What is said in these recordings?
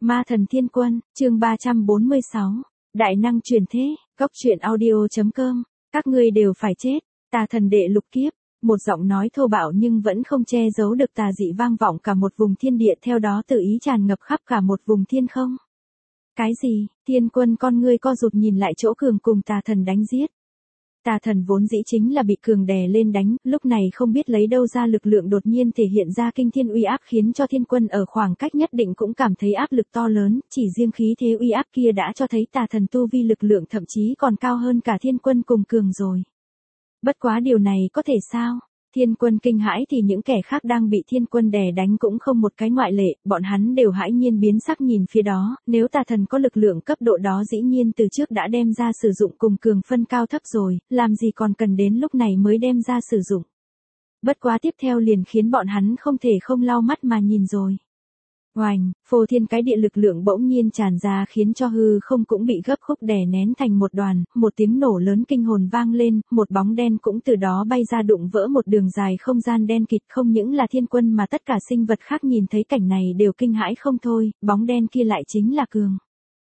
Ma thần thiên quân, chương 346. Đại năng truyền thế, góc truyện audio.com. Các ngươi đều phải chết, tà thần đệ lục kiếp. Một giọng nói thô bạo nhưng vẫn không che giấu được tà dị vang vọng cả một vùng thiên địa, theo đó tự ý tràn ngập khắp cả một vùng thiên không. Cái gì? Thiên quân con ngươi co rụt nhìn lại chỗ cường cùng tà thần đánh giết. Tà thần vốn dĩ chính là bị cường đè lên đánh, lúc này không biết lấy đâu ra lực lượng đột nhiên thể hiện ra kinh thiên uy áp, khiến cho thiên quân ở khoảng cách nhất định cũng cảm thấy áp lực to lớn, chỉ riêng khí thế uy áp kia đã cho thấy tà thần tu vi lực lượng thậm chí còn cao hơn cả thiên quân cùng cường rồi. Bất quá điều này có thể sao? Thiên quân kinh hãi thì những kẻ khác đang bị thiên quân đè đánh cũng không một cái ngoại lệ, bọn hắn đều hãi nhiên biến sắc nhìn phía đó, nếu tà thần có lực lượng cấp độ đó dĩ nhiên từ trước đã đem ra sử dụng cùng cường phân cao thấp rồi, làm gì còn cần đến lúc này mới đem ra sử dụng. Bất quá tiếp theo liền khiến bọn hắn không thể không lau mắt mà nhìn rồi. Oành, phô thiên cái địa lực lượng bỗng nhiên tràn ra khiến cho hư không cũng bị gấp khúc đè nén thành một đoàn, một tiếng nổ lớn kinh hồn vang lên, một bóng đen cũng từ đó bay ra đụng vỡ một đường dài không gian đen kịt. Không những là thiên quân mà tất cả sinh vật khác nhìn thấy cảnh này đều kinh hãi không thôi, bóng đen kia lại chính là Cường.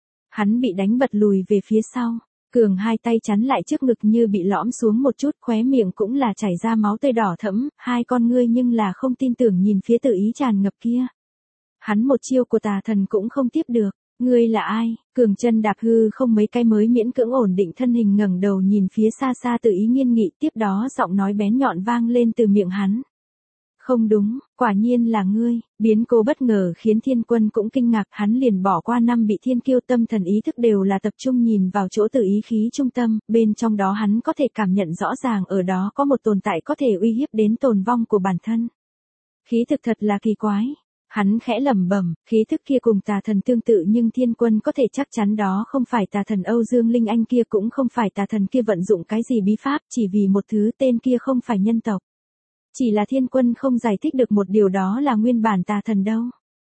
Hắn bị đánh bật lùi về phía sau. Cường hai tay chắn lại trước ngực như bị lõm xuống một chút, khóe miệng cũng là chảy ra máu tươi đỏ thẫm, hai con ngươi nhưng là không tin tưởng nhìn phía tự ý tràn ngập kia. Hắn một chiêu của tà thần cũng không tiếp được. Ngươi là ai? Cường chân đạp hư không mấy cái mới miễn cưỡng ổn định thân hình, ngẩng đầu nhìn phía xa xa tự ý nghiên nghị, tiếp đó giọng nói bén nhọn vang lên từ miệng hắn. Không đúng, quả nhiên là ngươi. Biến cố bất ngờ khiến thiên quân cũng kinh ngạc, hắn liền bỏ qua năm bị thiên kiêu, tâm thần ý thức đều là tập trung nhìn vào chỗ tự ý khí trung tâm, bên trong đó hắn có thể cảm nhận rõ ràng ở đó có một tồn tại có thể uy hiếp đến tồn vong của bản thân. Khí thực thật là kỳ quái. Hắn khẽ lẩm bẩm, khí thức kia cùng tà thần tương tự nhưng thiên quân có thể chắc chắn đó không phải tà thần Âu Dương Linh Anh kia, cũng không phải tà thần kia vận dụng cái gì bí pháp, chỉ vì một thứ tên kia không phải nhân tộc. Chỉ là thiên quân không giải thích được một điều, đó là nguyên bản tà thần đâu.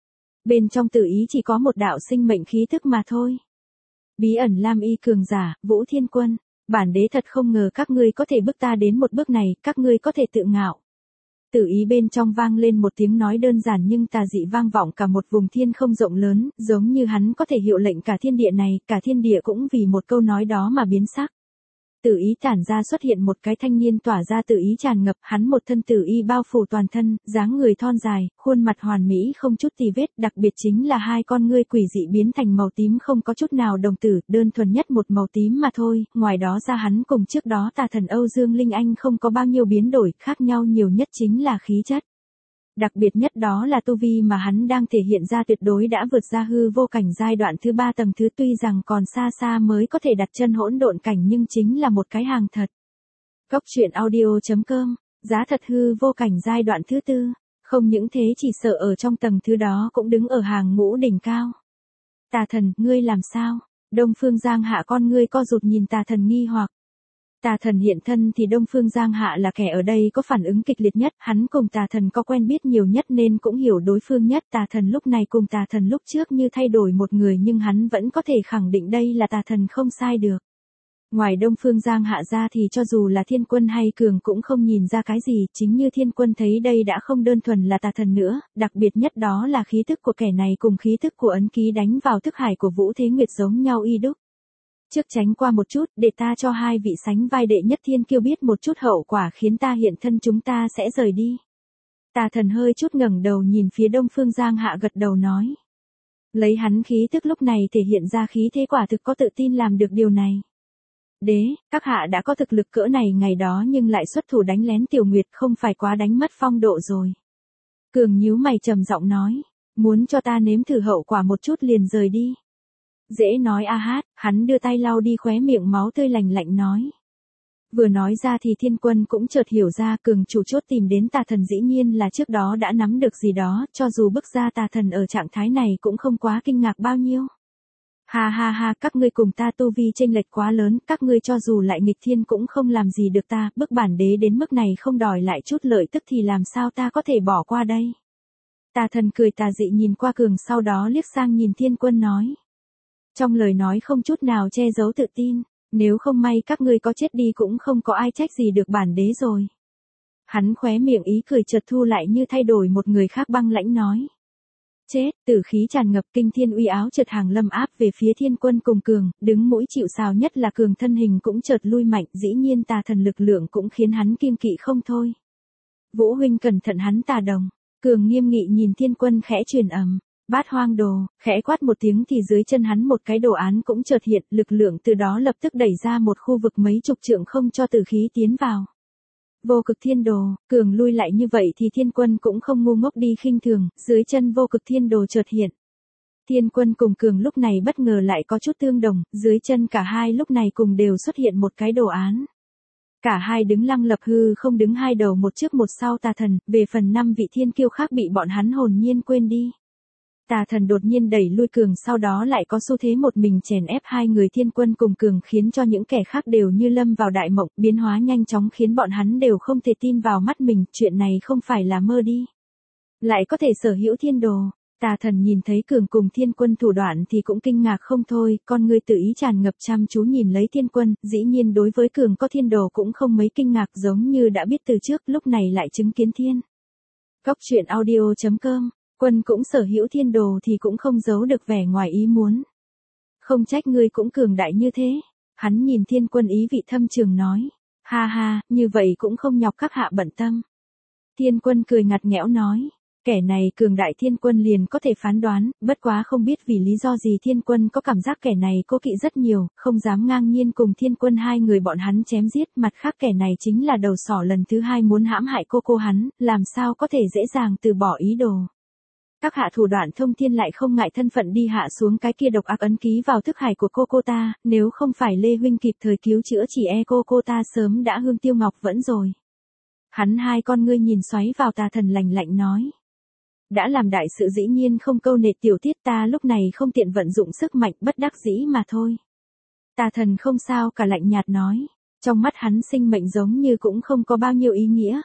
Bên trong tự ý chỉ có một đạo sinh mệnh khí thức mà thôi. Bí ẩn Lam Y cường giả, Vũ Thiên Quân, bản đế thật không ngờ các ngươi có thể bước ta đến một bước này, các ngươi có thể tự ngạo. Tự ý bên trong vang lên một tiếng nói đơn giản nhưng tà dị vang vọng cả một vùng thiên không rộng lớn, giống như hắn có thể hiệu lệnh cả thiên địa này, cả thiên địa cũng vì một câu nói đó mà biến sắc. Tự ý tản ra xuất hiện một cái thanh niên tỏa ra tự ý tràn ngập, hắn một thân tự ý bao phủ toàn thân, dáng người thon dài, khuôn mặt hoàn mỹ không chút tì vết, đặc biệt chính là hai con ngươi quỷ dị biến thành màu tím không có chút nào đồng tử, đơn thuần nhất một màu tím mà thôi, ngoài đó ra hắn cùng trước đó tà thần Âu Dương Linh Anh không có bao nhiêu biến đổi, khác nhau nhiều nhất chính là khí chất. Đặc biệt nhất đó là tu vi mà hắn đang thể hiện ra tuyệt đối đã vượt ra hư vô cảnh giai đoạn thứ 3 tầng thứ, tuy rằng còn xa xa mới có thể đặt chân hỗn độn cảnh nhưng chính là một cái hàng thật. Góc truyện audio.com, giá thật hư vô cảnh giai đoạn thứ 4, không những thế chỉ sợ ở trong tầng thứ đó cũng đứng ở hàng ngũ đỉnh cao. Tà thần, ngươi làm sao? Đông Phương Giang Hạ con ngươi co rụt nhìn tà thần nghi hoặc. Tà thần hiện thân thì Đông Phương Giang Hạ là kẻ ở đây có phản ứng kịch liệt nhất, hắn cùng tà thần có quen biết nhiều nhất nên cũng hiểu đối phương nhất. Tà thần lúc này cùng tà thần lúc trước như thay đổi một người nhưng hắn vẫn có thể khẳng định đây là tà thần không sai được. Ngoài Đông Phương Giang Hạ ra thì cho dù là thiên quân hay Cường cũng không nhìn ra cái gì, chính như thiên quân thấy đây đã không đơn thuần là tà thần nữa, đặc biệt nhất đó là khí thức của kẻ này cùng khí thức của ấn ký đánh vào thức hải của Vũ Thế Nguyệt giống nhau y đúc. Trước tránh qua một chút, để ta cho hai vị sánh vai đệ nhất thiên kiêu biết một chút hậu quả khiến ta hiện thân, chúng ta sẽ rời đi. Tà thần hơi chút ngẩng đầu nhìn phía Đông Phương Giang Hạ gật đầu nói. Lấy hắn khí tức lúc này thể hiện ra khí thế quả thực có tự tin làm được điều này. Đế, các hạ đã có thực lực cỡ này ngày đó nhưng lại xuất thủ đánh lén Tiểu Nguyệt, không phải quá đánh mất phong độ rồi. Cường nhíu mày trầm giọng nói, muốn cho ta nếm thử hậu quả một chút liền rời đi. Dễ nói a hát, hắn đưa tay lau đi khóe miệng máu tươi, lạnh lạnh nói. Vừa nói ra thì thiên quân cũng chợt hiểu ra, Cường chủ chốt tìm đến tà thần dĩ nhiên là trước đó đã nắm được gì đó, cho dù bước ra tà thần ở trạng thái này cũng không quá kinh ngạc bao nhiêu. Ha ha ha, các ngươi cùng ta tu vi chênh lệch quá lớn, các ngươi cho dù lại nghịch thiên cũng không làm gì được ta, bức bản đế đến mức này không đòi lại chút lợi tức thì làm sao ta có thể bỏ qua đây. Tà thần cười tà dị nhìn qua Cường, sau đó liếc sang nhìn thiên quân nói. Trong lời nói không chút nào che giấu tự tin, nếu không may các ngươi có chết đi cũng không có ai trách gì được bản đế rồi. Hắn khóe miệng ý cười chợt thu lại như thay đổi một người khác, băng lãnh nói. Chết, tử khí tràn ngập, kinh thiên uy áo chợt hàng lâm áp về phía Thiên Quân cùng Cường, đứng mũi chịu sào, nhất là Cường thân hình cũng chợt lui mạnh, dĩ nhiên tà thần lực lượng cũng khiến hắn kiêng kỵ không thôi. Vũ huynh cẩn thận, hắn tà đồng. Cường nghiêm nghị nhìn Thiên Quân khẽ truyền ầm, Bát Hoang Đồ, khẽ quát một tiếng thì dưới chân hắn một cái đồ án cũng chợt hiện, lực lượng từ đó lập tức đẩy ra một khu vực mấy chục trượng không cho tử khí tiến vào. Vô Cực Thiên Đồ, Cường lui lại như vậy thì Thiên Quân cũng không ngu ngốc đi khinh thường, dưới chân Vô Cực Thiên Đồ chợt hiện. Thiên Quân cùng Cường lúc này bất ngờ lại có chút tương đồng, dưới chân cả hai lúc này cùng đều xuất hiện một cái đồ án. Cả hai đứng lăng lập hư không, đứng hai đầu một trước một sau tà thần, về phần 5 vị thiên kiêu khác bị bọn hắn hồn nhiên quên đi. Tà thần đột nhiên đẩy lui Cường, sau đó lại có xu thế một mình chèn ép hai người Thiên Quân cùng Cường, khiến cho những kẻ khác đều như lâm vào đại mộng, biến hóa nhanh chóng khiến bọn hắn đều không thể tin vào mắt mình, chuyện này không phải là mơ đi. Lại có thể sở hữu thiên đồ. Tà thần nhìn thấy Cường cùng Thiên Quân thủ đoạn thì cũng kinh ngạc không thôi, con ngươi tự ý tràn ngập chăm chú nhìn lấy Thiên Quân, dĩ nhiên đối với Cường có thiên đồ cũng không mấy kinh ngạc, giống như đã biết từ trước, lúc này lại chứng kiến thiên. Góc truyện audio.com. Quân cũng sở hữu thiên đồ thì cũng không giấu được vẻ ngoài ý muốn. Không trách ngươi cũng cường đại như thế. Hắn nhìn Thiên Quân ý vị thâm trường nói. Ha ha, như vậy cũng không nhọc các hạ bận tâm. Thiên Quân cười ngặt nghẽo nói. Kẻ này cường đại Thiên Quân liền có thể phán đoán, bất quá không biết vì lý do gì Thiên Quân có cảm giác kẻ này cố kỵ rất nhiều, không dám ngang nhiên cùng Thiên Quân hai người bọn hắn chém giết, mặt khác kẻ này chính là đầu sỏ lần thứ hai muốn hãm hại cô hắn, làm sao có thể dễ dàng từ bỏ ý đồ. Các hạ thủ đoạn thông thiên, lại không ngại thân phận đi hạ xuống cái kia độc ác ấn ký vào thức hải của cô ta, nếu không phải Lê huynh kịp thời cứu chữa chỉ e cô ta sớm đã hương tiêu ngọc vẫn rồi. Hắn hai con ngươi nhìn xoáy vào tà thần lạnh lạnh nói. Đã làm đại sự dĩ nhiên không câu nệ tiểu tiết, ta lúc này không tiện vận dụng sức mạnh, bất đắc dĩ mà thôi. Tà thần không sao cả, lạnh nhạt nói. Trong mắt hắn sinh mệnh giống như cũng không có bao nhiêu ý nghĩa.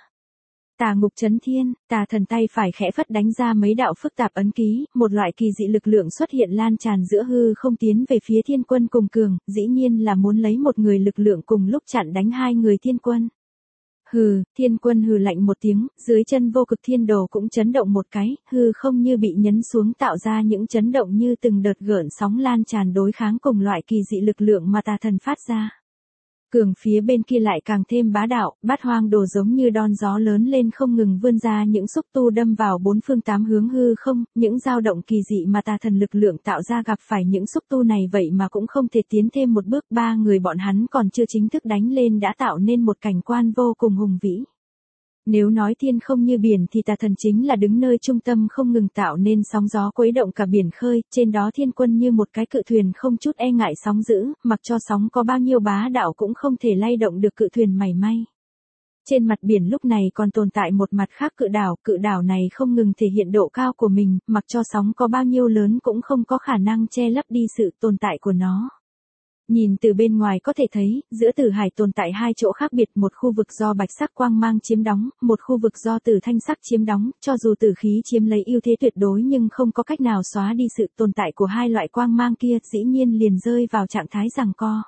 Tà ngục chấn thiên, tà thần tay phải khẽ phất đánh ra mấy đạo phức tạp ấn ký, một loại kỳ dị lực lượng xuất hiện lan tràn giữa hư không tiến về phía Thiên Quân cùng Cường, dĩ nhiên là muốn lấy một người lực lượng cùng lúc chặn đánh hai người Thiên Quân. Hừ, Thiên Quân hừ lạnh một tiếng, dưới chân Vô Cực Thiên Đồ cũng chấn động một cái, hư không như bị nhấn xuống tạo ra những chấn động như từng đợt gợn sóng lan tràn đối kháng cùng loại kỳ dị lực lượng mà tà thần phát ra. Cường phía bên kia lại càng thêm bá đạo, Bát Hoang Đồ giống như đón gió lớn lên không ngừng vươn ra những xúc tu đâm vào bốn phương tám hướng hư không, những dao động kỳ dị mà tà thần lực lượng tạo ra gặp phải những xúc tu này vậy mà cũng không thể tiến thêm một bước, ba người bọn hắn còn chưa chính thức đánh lên đã tạo nên một cảnh quan vô cùng hùng vĩ. Nếu nói thiên không như biển thì tà thần chính là đứng nơi trung tâm không ngừng tạo nên sóng gió quấy động cả biển khơi, trên đó Thiên Quân như một cái cự thuyền không chút e ngại sóng dữ, mặc cho sóng có bao nhiêu bá đạo cũng không thể lay động được cự thuyền mảy may. Trên mặt biển lúc này còn tồn tại một mặt khác cự đảo này không ngừng thể hiện độ cao của mình, mặc cho sóng có bao nhiêu lớn cũng không có khả năng che lấp đi sự tồn tại của nó. Nhìn từ bên ngoài có thể thấy, giữa tử hải tồn tại hai chỗ khác biệt, một khu vực do bạch sắc quang mang chiếm đóng, một khu vực do tử thanh sắc chiếm đóng, cho dù tử khí chiếm lấy ưu thế tuyệt đối nhưng không có cách nào xóa đi sự tồn tại của hai loại quang mang kia, dĩ nhiên liền rơi vào trạng thái giằng co.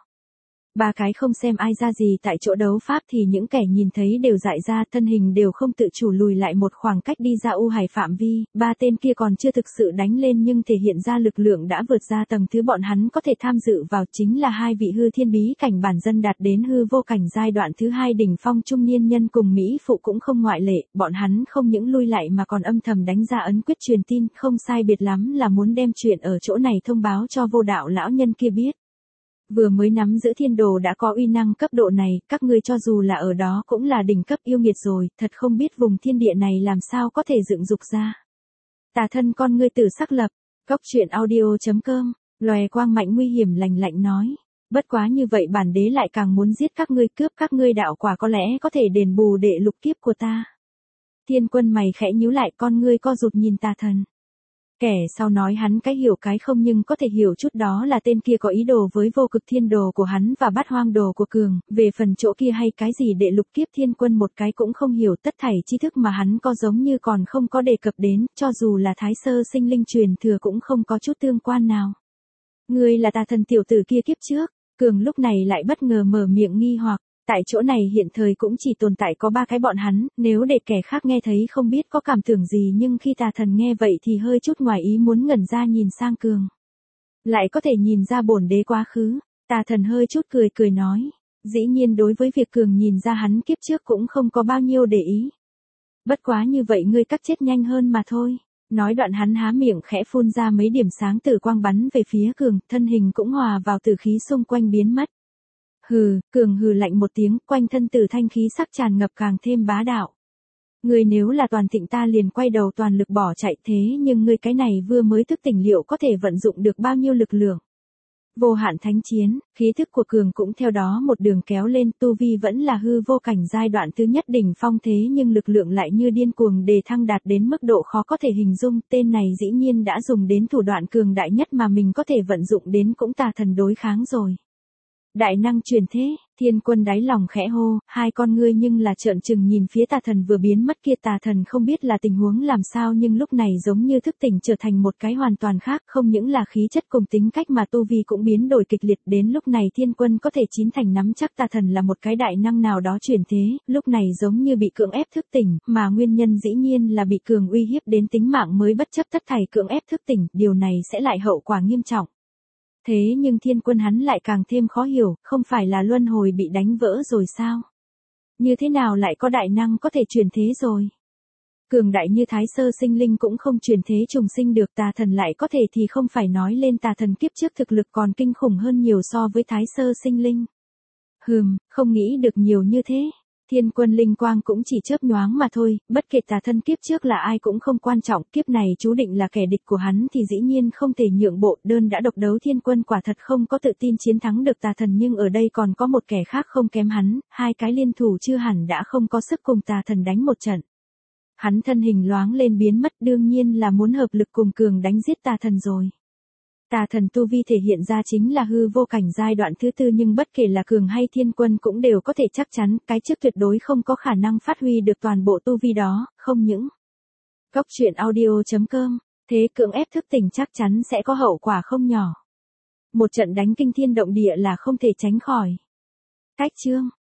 Ba cái không xem ai ra gì tại chỗ đấu pháp thì những kẻ nhìn thấy đều dại ra, thân hình đều không tự chủ lùi lại một khoảng cách đi ra u hải phạm vi, ba tên kia còn chưa thực sự đánh lên nhưng thể hiện ra lực lượng đã vượt ra tầng thứ bọn hắn có thể tham dự vào, chính là hai vị hư thiên bí cảnh bản dân đạt đến hư vô cảnh giai đoạn thứ hai đỉnh phong trung niên nhân cùng Mỹ phụ cũng không ngoại lệ, bọn hắn không những lui lại mà còn âm thầm đánh ra ấn quyết truyền tin, không sai biệt lắm là muốn đem chuyện ở chỗ này thông báo cho Vô Đạo lão nhân kia biết. Vừa mới nắm giữ thiên đồ đã có uy năng cấp độ này, các ngươi cho dù là ở đó cũng là đỉnh cấp yêu nghiệt rồi, thật không biết vùng thiên địa này làm sao có thể dựng dục ra. Tà thân con ngươi tử sắc lập, góc truyện audio.com, lòe quang mạnh nguy hiểm lạnh lạnh nói. Bất quá như vậy bản đế lại càng muốn giết các ngươi, cướp các ngươi đạo quả, có lẽ có thể đền bù đệ lục kiếp của ta. Thiên Quân mày khẽ nhíu lại, con ngươi co rụt nhìn tà thần. Kẻ sau nói hắn cái hiểu cái không nhưng có thể hiểu chút, đó là tên kia có ý đồ với Vô Cực Thiên Đồ của hắn và Bát Hoang Đồ của Cường, về phần chỗ kia hay cái gì đệ lục kiếp Thiên Quân một cái cũng không hiểu, tất thảy tri thức mà hắn có giống như còn không có đề cập đến, cho dù là Thái Sơ sinh linh truyền thừa cũng không có chút tương quan nào. Ngươi là tà thần tiểu tử kia kiếp trước, Cường lúc này lại bất ngờ mở miệng nghi hoặc. Tại chỗ này hiện thời cũng chỉ tồn tại có ba cái bọn hắn, nếu để kẻ khác nghe thấy không biết có cảm tưởng gì nhưng khi tà thần nghe vậy thì hơi chút ngoài ý muốn ngẩn ra nhìn sang Cường. Lại có thể nhìn ra bổn đế quá khứ, tà thần hơi chút cười cười nói. Dĩ nhiên đối với việc Cường nhìn ra hắn kiếp trước cũng không có bao nhiêu để ý. Bất quá như vậy ngươi cắt chết nhanh hơn mà thôi. Nói đoạn hắn há miệng khẽ phun ra mấy điểm sáng tử quang bắn về phía Cường, thân hình cũng hòa vào tử khí xung quanh biến mất. Hừ, Cường hừ lạnh một tiếng, quanh thân tử thanh khí sắc tràn ngập càng thêm bá đạo. Ngươi nếu là toàn thịnh ta liền quay đầu toàn lực bỏ chạy thế nhưng ngươi cái này vừa mới thức tỉnh liệu có thể vận dụng được bao nhiêu lực lượng. Vô hạn thánh chiến, khí thức của Cường cũng theo đó một đường kéo lên, tu vi vẫn là hư vô cảnh giai đoạn thứ nhất đỉnh phong thế nhưng lực lượng lại như điên cuồng đề thăng đạt đến mức độ khó có thể hình dung, tên này dĩ nhiên đã dùng đến thủ đoạn cường đại nhất mà mình có thể vận dụng đến cũng tà thần đối kháng rồi. Đại năng truyền thế, Thiên Quân đáy lòng khẽ hô, hai con ngươi nhưng là trợn trừng nhìn phía tà thần vừa biến mất kia, tà thần không biết là tình huống làm sao nhưng lúc này giống như thức tỉnh trở thành một cái hoàn toàn khác, không những là khí chất cùng tính cách mà tu vi cũng biến đổi kịch liệt, đến lúc này Thiên Quân có thể chín thành nắm chắc tà thần là một cái đại năng nào đó truyền thế, lúc này giống như bị cưỡng ép thức tỉnh, mà nguyên nhân dĩ nhiên là bị Cường uy hiếp đến tính mạng mới bất chấp tất thảy cưỡng ép thức tỉnh, điều này sẽ lại hậu quả nghiêm trọng. Thế nhưng Thiên Quân hắn lại càng thêm khó hiểu, không phải là luân hồi bị đánh vỡ rồi sao? Như thế nào lại có đại năng có thể truyền thế rồi? Cường đại như Thái Sơ Sinh Linh cũng không truyền thế trùng sinh được, tà thần lại có thể thì không phải nói lên tà thần kiếp trước thực lực còn kinh khủng hơn nhiều so với Thái Sơ Sinh Linh. Không nghĩ được nhiều như thế. Thiên Quân linh quang cũng chỉ chớp nhoáng mà thôi, bất kể tà thân kiếp trước là ai cũng không quan trọng, kiếp này chú định là kẻ địch của hắn thì dĩ nhiên không thể nhượng bộ, đơn đã độc đấu Thiên Quân quả thật không có tự tin chiến thắng được tà thần nhưng ở đây còn có một kẻ khác không kém hắn, hai cái liên thủ chưa hẳn đã không có sức cùng tà thần đánh một trận. Hắn thân hình loáng lên biến mất đương nhiên là muốn hợp lực cùng Cường đánh giết tà thần rồi. Tà thần tu vi thể hiện ra chính là hư vô cảnh giai đoạn thứ tư nhưng bất kể là Cường hay Thiên Quân cũng đều có thể chắc chắn cái trước tuyệt đối không có khả năng phát huy được toàn bộ tu vi đó, không những. Góc truyện audio.com, thế cưỡng ép thức tỉnh chắc chắn sẽ có hậu quả không nhỏ. Một trận đánh kinh thiên động địa là không thể tránh khỏi. Cách chương.